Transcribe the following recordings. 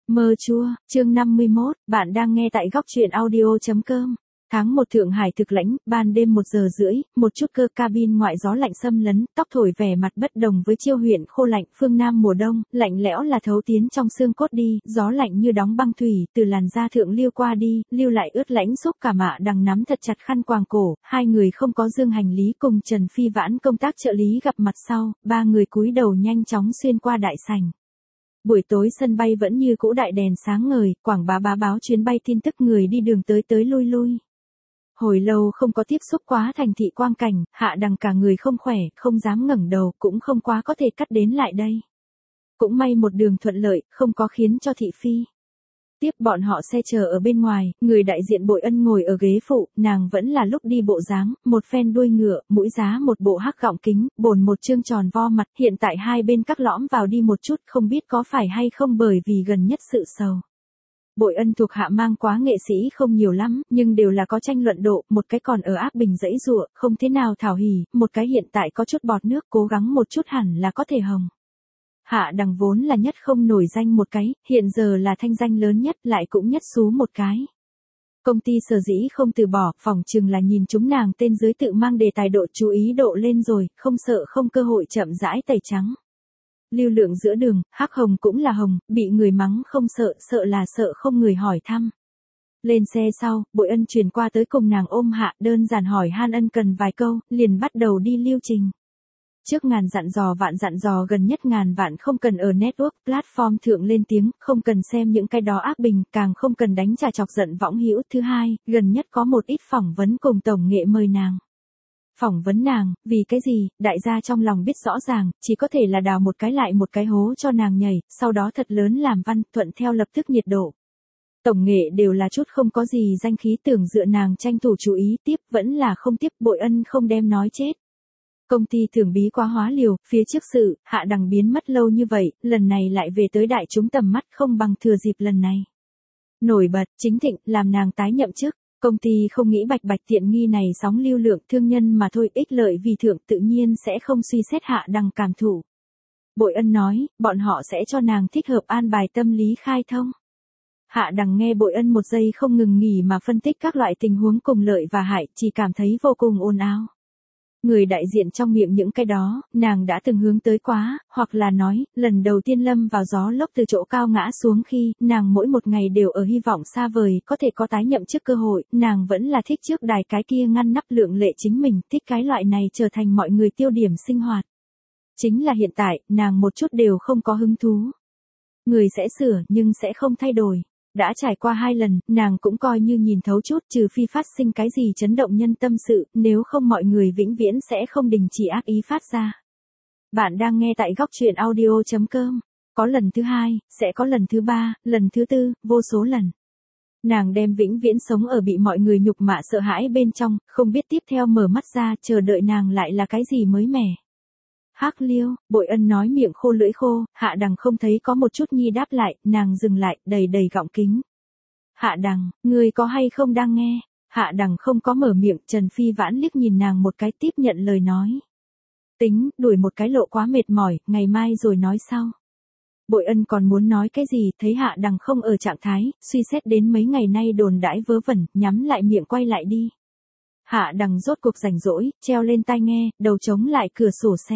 Mơ chua, chương 51, bạn đang nghe tại góc truyện audio.com. Tháng 1 Thượng Hải thực lãnh, ban đêm 1 giờ rưỡi, một chút cơ cabin ngoại gió lạnh xâm lấn, tóc thổi vẻ mặt bất đồng với Chiêu huyện khô lạnh, phương Nam mùa đông, lạnh lẽo là thấu tiến trong xương cốt đi, gió lạnh như đóng băng thủy, từ làn da thượng liêu qua đi, lưu lại ướt lãnh xúc cả Mạ Đằng nắm thật chặt khăn quàng cổ, hai người không có dương hành lý cùng Trần Phi Vãn công tác trợ lý gặp mặt sau, ba người cúi đầu nhanh chóng xuyên qua đại sảnh. Buổi tối sân bay vẫn như cũ đại đèn sáng ngời, quảng bá báo chuyến bay tin tức người đi đường tới lui lui. Hồi lâu không có tiếp xúc quá thành thị quang cảnh, Hạ Đằng cả người không khỏe, không dám ngẩng đầu, cũng không quá có thể cắt đến lại đây. Cũng may một đường thuận lợi, không có khiến cho thị phi. Tiếp bọn họ xe chờ ở bên ngoài, người đại diện Bội Ân ngồi ở ghế phụ, nàng vẫn là lúc đi bộ dáng, một phen đuôi ngựa, mũi giá một bộ hắc gọng kính, bồn một trương tròn vo mặt, hiện tại hai bên các lõm vào đi một chút, không biết có phải hay không bởi vì gần nhất sự sầu. Bội Ân thuộc hạ mang quá nghệ sĩ không nhiều lắm, nhưng đều là có tranh luận độ, một cái còn ở áp bình dãy dụa, không thế nào thảo hỉ, một cái hiện tại có chút bọt nước, cố gắng một chút hẳn là có thể hồng. Hạ Đằng vốn là nhất không nổi danh một cái, hiện giờ là thanh danh lớn nhất lại cũng nhất xú một cái. Công ty sở dĩ không từ bỏ, phỏng chừng là nhìn chúng nàng tên dưới tự mang đề tài độ chú ý độ lên rồi, không sợ không cơ hội chậm rãi tẩy trắng. Lưu lượng giữa đường, hắc hồng cũng là hồng, bị người mắng không sợ, sợ là sợ không người hỏi thăm. Lên xe sau, Bội Ân chuyển qua tới cùng nàng ôm Hạ, đơn giản hỏi han ân cần vài câu, liền bắt đầu đi lưu trình. Trước ngàn dặn dò gần nhất ngàn vạn không cần ở network, platform thượng lên tiếng, không cần xem những cái đó ác bình, càng không cần đánh trả chọc giận võng hữu. Thứ hai, gần nhất có một ít phỏng vấn cùng tổng nghệ mời nàng. Phỏng vấn nàng, vì cái gì, đại gia trong lòng biết rõ ràng, chỉ có thể là đào một cái lại một cái hố cho nàng nhảy, sau đó thật lớn làm văn, thuận theo lập tức nhiệt độ. Tổng nghệ đều là chút không có gì danh khí, tưởng dựa nàng tranh thủ chú ý, tiếp vẫn là không tiếp. Bội Ân không đem nói chết. Công ty thường bí quá hóa liều, phía trước sự, Hạ Đằng biến mất lâu như vậy, lần này lại về tới đại chúng tầm mắt không bằng thừa dịp lần này. Nổi bật, chính thịnh, làm nàng tái nhậm chức, công ty không nghĩ bạch tiện nghi này sóng lưu lượng thương nhân mà thôi, ích lợi vì thượng tự nhiên sẽ không suy xét Hạ Đằng cảm thụ. Bội Ân nói, bọn họ sẽ cho nàng thích hợp an bài tâm lý khai thông. Hạ Đằng nghe Bội Ân một giây không ngừng nghỉ mà phân tích các loại tình huống cùng lợi và hại, chỉ cảm thấy vô cùng ồn ào. Người đại diện trong miệng những cái đó, nàng đã từng hướng tới quá, hoặc là nói, lần đầu tiên lâm vào gió lốc từ chỗ cao ngã xuống khi, nàng mỗi một ngày đều ở hy vọng xa vời, có thể có tái nhậm chức cơ hội, nàng vẫn là thích trước đài cái kia ngăn nắp lượng lệ chính mình, thích cái loại này trở thành mọi người tiêu điểm sinh hoạt. Chính là hiện tại, nàng một chút đều không có hứng thú. Người sẽ sửa nhưng sẽ không thay đổi. Đã trải qua 2 lần, nàng cũng coi như nhìn thấu chút, trừ phi phát sinh cái gì chấn động nhân tâm sự, nếu không mọi người vĩnh viễn sẽ không đình chỉ ác ý phát ra. Bạn đang nghe tại góc truyện audio.com. Có lần thứ 2, sẽ có lần thứ 3, lần thứ 4, vô số lần. Nàng đem vĩnh viễn sống ở bị mọi người nhục mạ sợ hãi bên trong, không biết tiếp theo mở mắt ra, chờ đợi nàng lại là cái gì mới mẻ. Hắc Liêu, Bội Ân nói miệng khô lưỡi khô, Hạ Đằng không thấy có một chút nhi đáp lại, nàng dừng lại, đầy gọng kính. Hạ Đằng, ngươi có hay không đang nghe? Hạ Đằng không có mở miệng, Trần Phi Vãn liếc nhìn nàng một cái tiếp nhận lời nói. Tính, đuổi một cái lộ quá mệt mỏi, ngày mai rồi nói sau. Bội Ân còn muốn nói cái gì, thấy Hạ Đằng không ở trạng thái, suy xét đến mấy ngày nay đồn đãi vớ vẩn, nhắm lại miệng quay lại đi. Hạ Đằng rốt cuộc rảnh rỗi, treo lên tai nghe, đầu chống lại cửa sổ xe.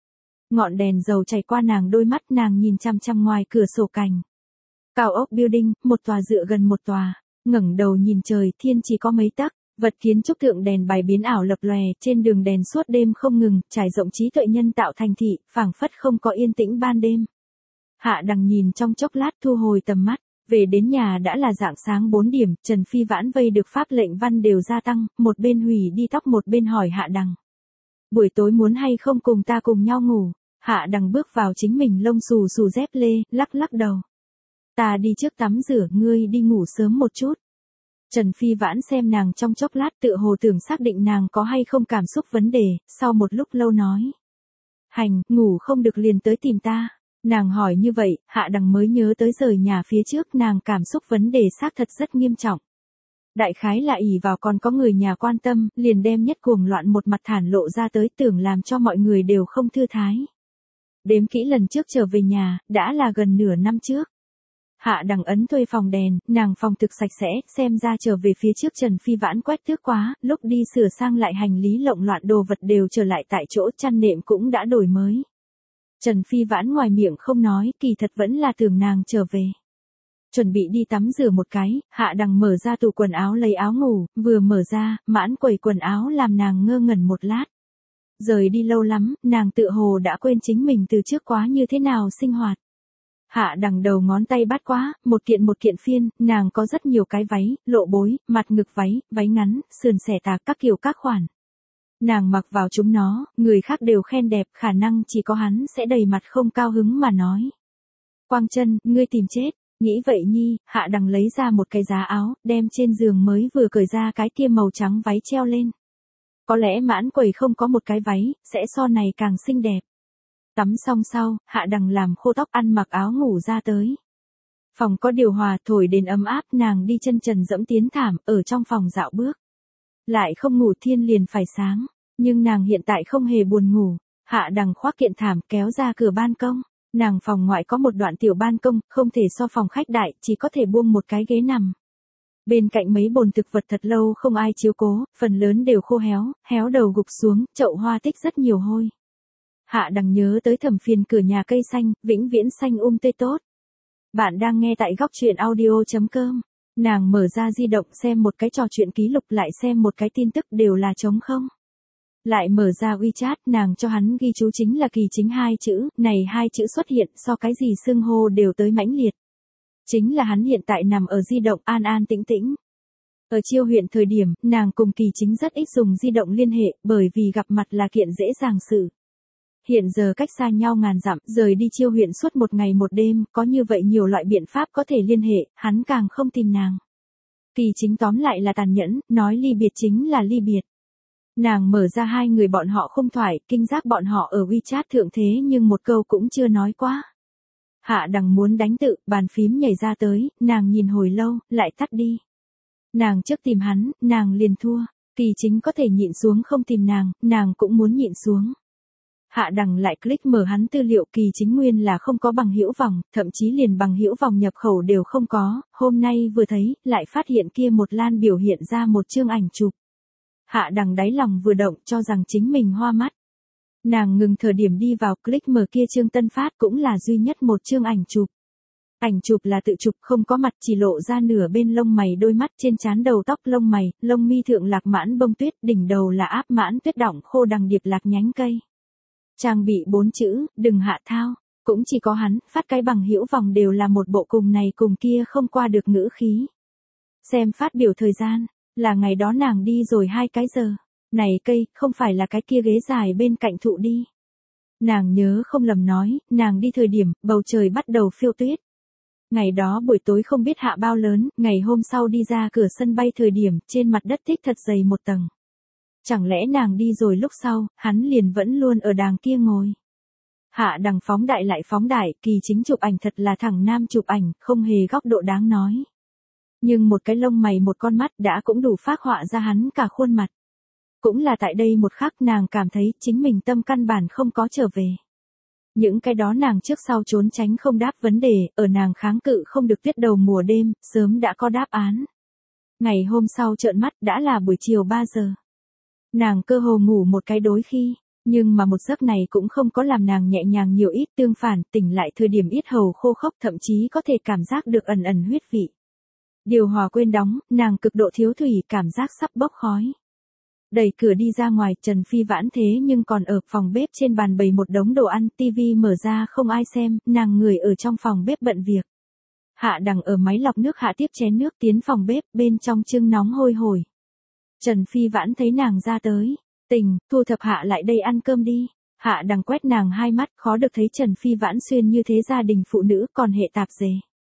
Ngọn đèn dầu chảy qua nàng đôi mắt, nàng nhìn chăm chăm ngoài cửa sổ cảnh. Cao ốc building, một tòa dựa gần một tòa, ngẩng đầu nhìn trời, thiên chỉ có mấy tấc, vật kiến trúc thượng đèn bài biến ảo lập lòe, trên đường đèn suốt đêm không ngừng, trải rộng trí tuệ nhân tạo thành thị, phảng phất không có yên tĩnh ban đêm. Hạ Đằng nhìn trong chốc lát thu hồi tầm mắt, về đến nhà đã là rạng sáng 4 điểm, Trần Phi Vãn vây được pháp lệnh văn đều gia tăng, một bên hủy đi tóc một bên hỏi Hạ Đằng. Buổi tối muốn hay không cùng ta cùng nhau ngủ? Hạ Đằng bước vào chính mình lông xù xù dép lê, lắc đầu. Ta đi trước tắm rửa, ngươi đi ngủ sớm một chút. Trần Phi Vãn xem nàng trong chốc lát tựa hồ tưởng xác định nàng có hay không cảm xúc vấn đề, sau một lúc lâu nói. Hành, ngủ không được liền tới tìm ta. Nàng hỏi như vậy, Hạ Đằng mới nhớ tới rời nhà phía trước nàng cảm xúc vấn đề xác thật rất nghiêm trọng. Đại khái là ỷ vào còn có người nhà quan tâm, liền đem nhất cuồng loạn một mặt thản lộ ra tới, tưởng làm cho mọi người đều không thư thái. Đếm kỹ lần trước trở về nhà, đã là gần nửa năm trước. Hạ Đằng ấn thuê phòng đèn, nàng phòng thực sạch sẽ, xem ra trở về phía trước Trần Phi Vãn quét tước quá, lúc đi sửa sang lại hành lý lộn loạn đồ vật đều trở lại tại chỗ, chăn nệm cũng đã đổi mới. Trần Phi Vãn ngoài miệng không nói, kỳ thật vẫn là tưởng nàng trở về. Chuẩn bị đi tắm rửa một cái, Hạ Đằng mở ra tủ quần áo lấy áo ngủ, vừa mở ra, mãn quầy quần áo làm nàng ngơ ngẩn một lát. Rời đi lâu lắm, nàng tựa hồ đã quên chính mình từ trước quá như thế nào sinh hoạt. Hạ Đằng đầu ngón tay bắt quá, một kiện phiên, nàng có rất nhiều cái váy, lộ bối, mặt ngực váy, váy ngắn, sườn xẻ tạc các kiểu các khoản. Nàng mặc vào chúng nó, người khác đều khen đẹp, khả năng chỉ có hắn sẽ đầy mặt không cao hứng mà nói. Quang Chân, ngươi tìm chết, nghĩ vậy nhi, Hạ Đằng lấy ra một cái giá áo, đem trên giường mới vừa cởi ra cái kia màu trắng váy treo lên. Có lẽ mãn quầy không có một cái váy, sẽ so này càng xinh đẹp. Tắm xong sau, Hạ Đằng làm khô tóc ăn mặc áo ngủ ra tới. Phòng có điều hòa thổi đến ấm áp, nàng đi chân trần dẫm tiến thảm, ở trong phòng dạo bước. Lại không ngủ thiên liền phải sáng, nhưng nàng hiện tại không hề buồn ngủ. Hạ Đằng khoác kiện thảm kéo ra cửa ban công. Nàng phòng ngoại có một đoạn tiểu ban công, không thể so phòng khách đại, chỉ có thể buông một cái ghế nằm. Bên cạnh mấy bồn thực vật thật lâu không ai chiếu cố, phần lớn đều khô héo, héo đầu gục xuống, chậu hoa tích rất nhiều hôi. Hạ Đằng nhớ tới Thẩm Phiền cửa nhà cây xanh, vĩnh viễn xanh tươi tốt. Bạn đang nghe tại góc truyện audio.com. Nàng mở ra di động xem một cái trò chuyện ký lục lại xem một cái tin tức đều là trống không. Lại mở ra WeChat, nàng cho hắn ghi chú chính là Kỳ Chính hai chữ, này hai chữ xuất hiện so cái gì xưng hô đều tới mãnh liệt. Chính là hắn hiện tại nằm ở di động an an tĩnh tĩnh. Ở Chiêu huyện thời điểm, nàng cùng Kỳ Chính rất ít dùng di động liên hệ, bởi vì gặp mặt là kiện dễ dàng sự. Hiện giờ cách xa nhau ngàn dặm, rời đi Chiêu huyện suốt một ngày một đêm, có như vậy nhiều loại biện pháp có thể liên hệ, hắn càng không tìm nàng. Kỳ Chính tóm lại là tàn nhẫn, nói ly biệt chính là ly biệt. Nàng mở ra hai người bọn họ không thoại, kinh giác bọn họ ở WeChat thượng thế nhưng một câu cũng chưa nói quá. Hạ Đằng muốn đánh tự, bàn phím nhảy ra tới, nàng nhìn hồi lâu, lại tắt đi. Nàng trước tìm hắn, nàng liền thua. Kỳ Chính có thể nhịn xuống không tìm nàng cũng muốn nhịn xuống. Hạ Đằng lại click mở hắn tư liệu, Kỳ Chính nguyên là không có bằng hữu vòng, thậm chí liền bằng hữu vòng nhập khẩu đều không có, hôm nay vừa thấy, lại phát hiện kia một lan biểu hiện ra một chương ảnh chụp. Hạ Đằng đáy lòng vừa động cho rằng chính mình hoa mắt. Nàng ngừng thời điểm đi vào click mở kia chương tân phát cũng là duy nhất một chương ảnh chụp. Ảnh chụp là tự chụp không có mặt chỉ lộ ra nửa bên lông mày đôi mắt trên trán đầu tóc lông mày, lông mi thượng lạc mãn bông tuyết, đỉnh đầu là áp mãn tuyết đỏng khô đằng điệp lạc nhánh cây. Trang bị 4 chữ, đừng hạ thao, cũng chỉ có hắn, phát cái bằng hữu vòng đều là một bộ cùng này cùng kia không qua được ngữ khí. Xem phát biểu thời gian, là ngày đó nàng đi rồi 2 cái giờ. Này cây, không phải là cái kia ghế dài bên cạnh thụ đi. Nàng nhớ không lầm nói, nàng đi thời điểm, bầu trời bắt đầu phiêu tuyết. Ngày đó buổi tối không biết hạ bao lớn, ngày hôm sau đi ra cửa sân bay thời điểm, trên mặt đất tích thật dày một tầng. Chẳng lẽ nàng đi rồi lúc sau, hắn liền vẫn luôn ở đàng kia ngồi. Hạ Đằng phóng đại lại phóng đại, Kỳ Chính chụp ảnh thật là thẳng nam chụp ảnh, không hề góc độ đáng nói. Nhưng một cái lông mày một con mắt đã cũng đủ phác họa ra hắn cả khuôn mặt. Cũng là tại đây một khắc nàng cảm thấy chính mình tâm căn bản không có trở về. Những cái đó nàng trước sau trốn tránh không đáp vấn đề, ở nàng kháng cự không được tuyết đầu mùa đêm, sớm đã có đáp án. Ngày hôm sau trợn mắt đã là buổi chiều 3 giờ. Nàng cơ hồ ngủ một cái đối khi, nhưng mà một giấc này cũng không có làm nàng nhẹ nhàng nhiều ít, tương phản, tỉnh lại thời điểm yết hầu khô khốc, thậm chí có thể cảm giác được ẩn ẩn huyết vị. Điều hòa quên đóng, nàng cực độ thiếu thủy, cảm giác sắp bốc khói. Đẩy cửa đi ra ngoài, Trần Phi Vãn thế nhưng còn ở phòng bếp trên bàn bày một đống đồ ăn, tivi mở ra không ai xem, nàng người ở trong phòng bếp bận việc. Hạ Đằng ở máy lọc nước hạ tiếp chén nước tiến phòng bếp, bên trong chưng nóng hôi hổi. Trần Phi Vãn thấy nàng ra tới, Tình, thu thập hạ lại đây ăn cơm đi. Hạ Đằng quét nàng hai mắt, khó được thấy Trần Phi Vãn xuyên như thế gia đình phụ nữ còn hệ tạp dề.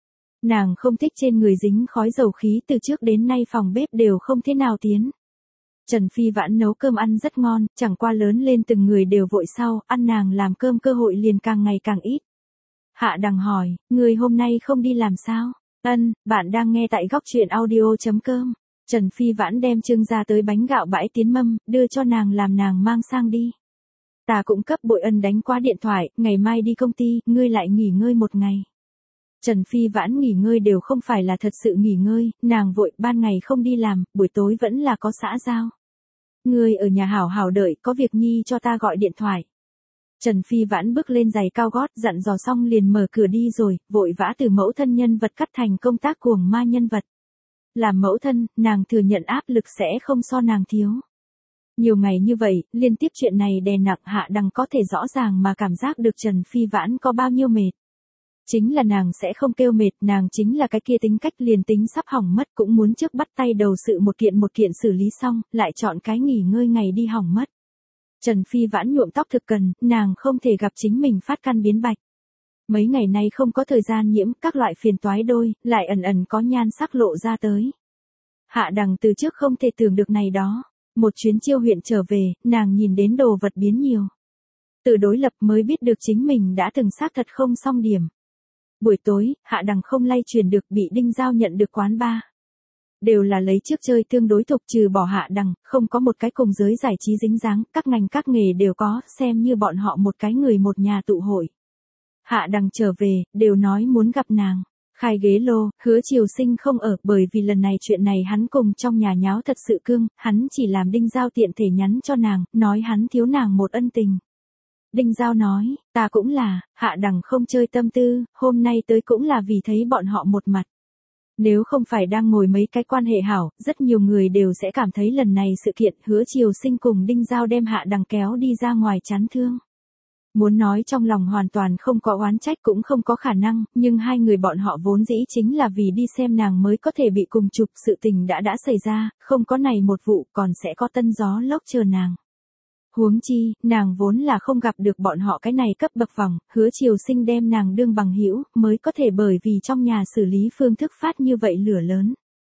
Nàng không thích trên người dính khói dầu khí, từ trước đến nay phòng bếp đều không thế nào tiến. Trần Phi Vãn nấu cơm ăn rất ngon, chẳng qua lớn lên từng người đều vội sau, ăn nàng làm cơm cơ hội liền càng ngày càng ít. Hạ Đằng hỏi, người hôm nay không đi làm sao? Ân, bạn đang nghe tại góc truyện audio.com. Trần Phi Vãn đem trưng ra tới bánh gạo bãi tiến mâm, đưa cho nàng làm nàng mang sang đi. Ta cũng cấp Bội Ân đánh qua điện thoại, ngày mai đi công ty, ngươi lại nghỉ ngơi một ngày. Trần Phi Vãn nghỉ ngơi đều không phải là thật sự nghỉ ngơi, nàng vội ban ngày không đi làm, buổi tối vẫn là có xã giao. Ngươi ở nhà hảo hảo đợi, có việc nhi cho ta gọi điện thoại. Trần Phi Vãn bước lên giày cao gót, dặn dò xong liền mở cửa đi rồi, vội vã từ mẫu thân nhân vật cắt thành công tác cuồng ma nhân vật. Làm mẫu thân, nàng thừa nhận áp lực sẽ không so nàng thiếu. Nhiều ngày như vậy, liên tiếp chuyện này đè nặng Hạ Đằng có thể rõ ràng mà cảm giác được Trần Phi Vãn có bao nhiêu mệt. Chính là nàng sẽ không kêu mệt, nàng chính là cái kia tính cách liền tính sắp hỏng mất cũng muốn trước bắt tay đầu sự một kiện xử lý xong, lại chọn cái nghỉ ngơi ngày đi hỏng mất. Trần Phi Vãn nhuộm tóc thực cần, nàng không thể gặp chính mình phát căn biến bạch. Mấy ngày nay không có thời gian nhiễm các loại phiền toái đôi, lại ẩn ẩn có nhan sắc lộ ra tới. Hạ Đằng từ trước không thể tưởng được này đó. Một chuyến chiêu huyện trở về, nàng nhìn đến đồ vật biến nhiều. Từ đối lập mới biết được chính mình đã từng xác thật không xong điểm. Buổi tối, Hạ Đằng không lay truyền được bị Đinh Giao nhận được quán bar. Đều là lấy trước chơi tương đối thuộc, trừ bỏ Hạ Đằng, không có một cái cùng giới giải trí dính dáng, các ngành các nghề đều có, xem như bọn họ một cái người một nhà tụ hội. Hạ Đằng trở về, đều nói muốn gặp nàng. Khai ghế lô, Hứa Triều Sinh không ở, bởi vì lần này chuyện này hắn cùng trong nhà nháo thật sự cương, hắn chỉ làm Đinh Giao tiện thể nhắn cho nàng, nói hắn thiếu nàng một ân tình. Đinh Giao nói, ta cũng là, Hạ Đằng không chơi tâm tư, hôm nay tới cũng là vì thấy bọn họ một mặt. Nếu không phải đang ngồi mấy cái quan hệ hảo, rất nhiều người đều sẽ cảm thấy lần này sự kiện Hứa Triều Sinh cùng Đinh Giao đem Hạ Đằng kéo đi ra ngoài chán thương. Muốn nói trong lòng hoàn toàn không có oán trách cũng không có khả năng, nhưng hai người bọn họ vốn dĩ chính là vì đi xem nàng mới có thể bị cùng chụp, sự tình đã xảy ra, không có này một vụ còn sẽ có tân gió lốc chờ nàng. Huống chi, nàng vốn là không gặp được bọn họ cái này cấp bậc vòng, Hứa Triều Sinh đem nàng đương bằng hữu mới có thể bởi vì trong nhà xử lý phương thức phát như vậy lửa lớn.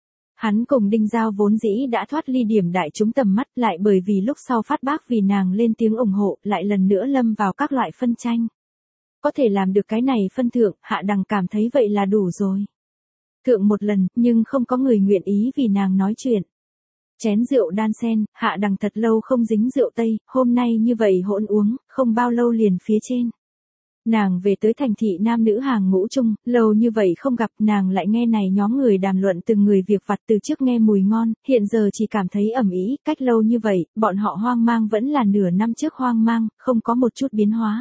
Hắn cùng Đinh Giao vốn dĩ đã thoát ly điểm đại chúng tầm mắt, lại bởi vì lúc sau phát bác vì nàng lên tiếng ủng hộ, lại lần nữa lâm vào các loại phân tranh. Có thể làm được cái này phân thượng, Hạ Đằng cảm thấy vậy là đủ rồi. Thượng một lần, nhưng không có người nguyện ý vì nàng nói chuyện. Chén rượu đan sen, Hạ Đằng thật lâu không dính rượu tây, hôm nay như vậy hỗn uống, không bao lâu liền phía trên. Nàng về tới thành thị nam nữ hàng ngũ chung, lâu như vậy không gặp, nàng lại nghe này nhóm người đàm luận từng người việc vặt, từ trước nghe mùi ngon, hiện giờ chỉ cảm thấy ẩm ý, cách lâu như vậy, bọn họ hoang mang vẫn là nửa năm trước hoang mang, không có một chút biến hóa.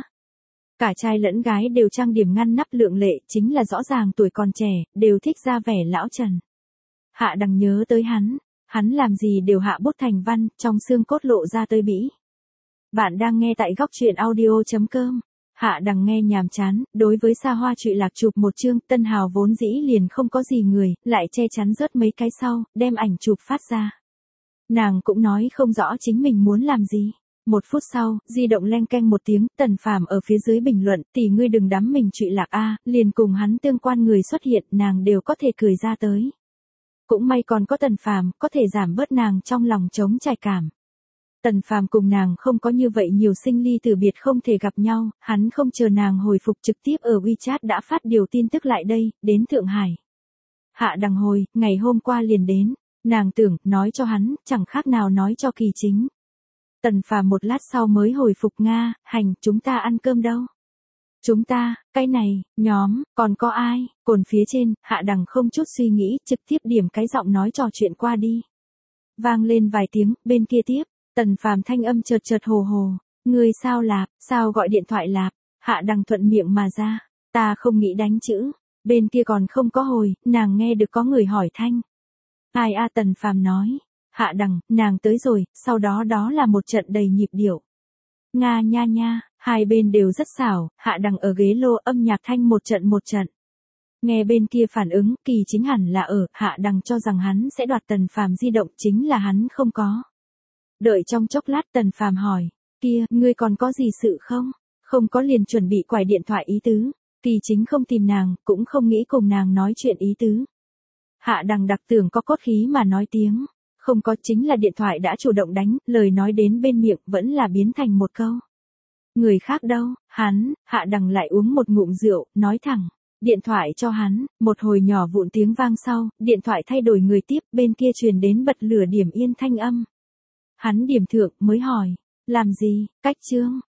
Cả trai lẫn gái đều trang điểm ngăn nắp lượng lệ, chính là rõ ràng tuổi còn trẻ, đều thích ra vẻ lão trần. Hạ Đằng nhớ tới hắn làm gì đều hạ bút thành văn, trong xương cốt lộ ra tới bĩ. Bạn đang nghe tại góc truyện audio.com. Hạ Đằng nghe nhàm chán, đối với xa hoa trụy lạc chụp một chương, Tân Hào vốn dĩ liền không có gì người, lại che chắn rớt mấy cái sau, đem ảnh chụp phát ra. Nàng cũng nói không rõ chính mình muốn làm gì. Một phút sau, di động leng keng một tiếng, Tần Phàm ở phía dưới bình luận, tỷ ngươi đừng đắm mình trụy lạc a, liền cùng hắn tương quan người xuất hiện, nàng đều có thể cười ra tới. Cũng may còn có Tần Phàm, có thể giảm bớt nàng trong lòng trống trải cảm. Tần Phàm cùng nàng không có như vậy nhiều sinh ly từ biệt không thể gặp nhau, hắn không chờ nàng hồi phục trực tiếp ở WeChat đã phát điều tin tức lại đây, đến Thượng Hải. Hạ Đằng hồi, ngày hôm qua liền đến, nàng tưởng, nói cho hắn, chẳng khác nào nói cho Kỳ Chính. Tần Phàm một lát sau mới hồi phục Nga, hành, chúng ta ăn cơm đâu? Chúng ta, cái này, nhóm, còn có ai? Cồn phía trên, Hạ Đằng không chút suy nghĩ, trực tiếp điểm cái giọng nói trò chuyện qua đi. Vang lên vài tiếng, bên kia tiếp. Tần Phàm thanh âm chợt hồ hồ, ngươi sao lạp, sao gọi điện thoại lạp? Hạ Đằng thuận miệng mà ra, ta không nghĩ đánh chữ. Bên kia còn không có hồi, nàng nghe được có người hỏi thanh. Ai a? Tần Phàm nói. Hạ Đằng, nàng tới rồi, sau đó đó là một trận đầy nhịp điệu. Nga nha nha, hai bên đều rất xảo, Hạ Đằng ở ghế lô âm nhạc thanh một trận. Nghe bên kia phản ứng, Kỳ Chính hẳn là ở, Hạ Đằng cho rằng hắn sẽ đoạt Tần Phàm di động, chính là hắn không có. Đợi trong chốc lát Tần Phàm hỏi, kia, ngươi còn có gì sự không? Không có liền chuẩn bị quải điện thoại ý tứ. Kỳ Chính không tìm nàng, cũng không nghĩ cùng nàng nói chuyện ý tứ. Hạ Đằng đặc tưởng có cốt khí mà nói tiếng. Không có, chính là điện thoại đã chủ động đánh, lời nói đến bên miệng vẫn là biến thành một câu. Người khác đâu, Hạ Đằng lại uống một ngụm rượu, nói thẳng. Điện thoại cho hắn, một hồi nhỏ vụn tiếng vang sau, điện thoại thay đổi người tiếp, bên kia truyền đến bật lửa điểm yên thanh âm. Hắn điểm thượng, mới hỏi, làm gì, cách chương,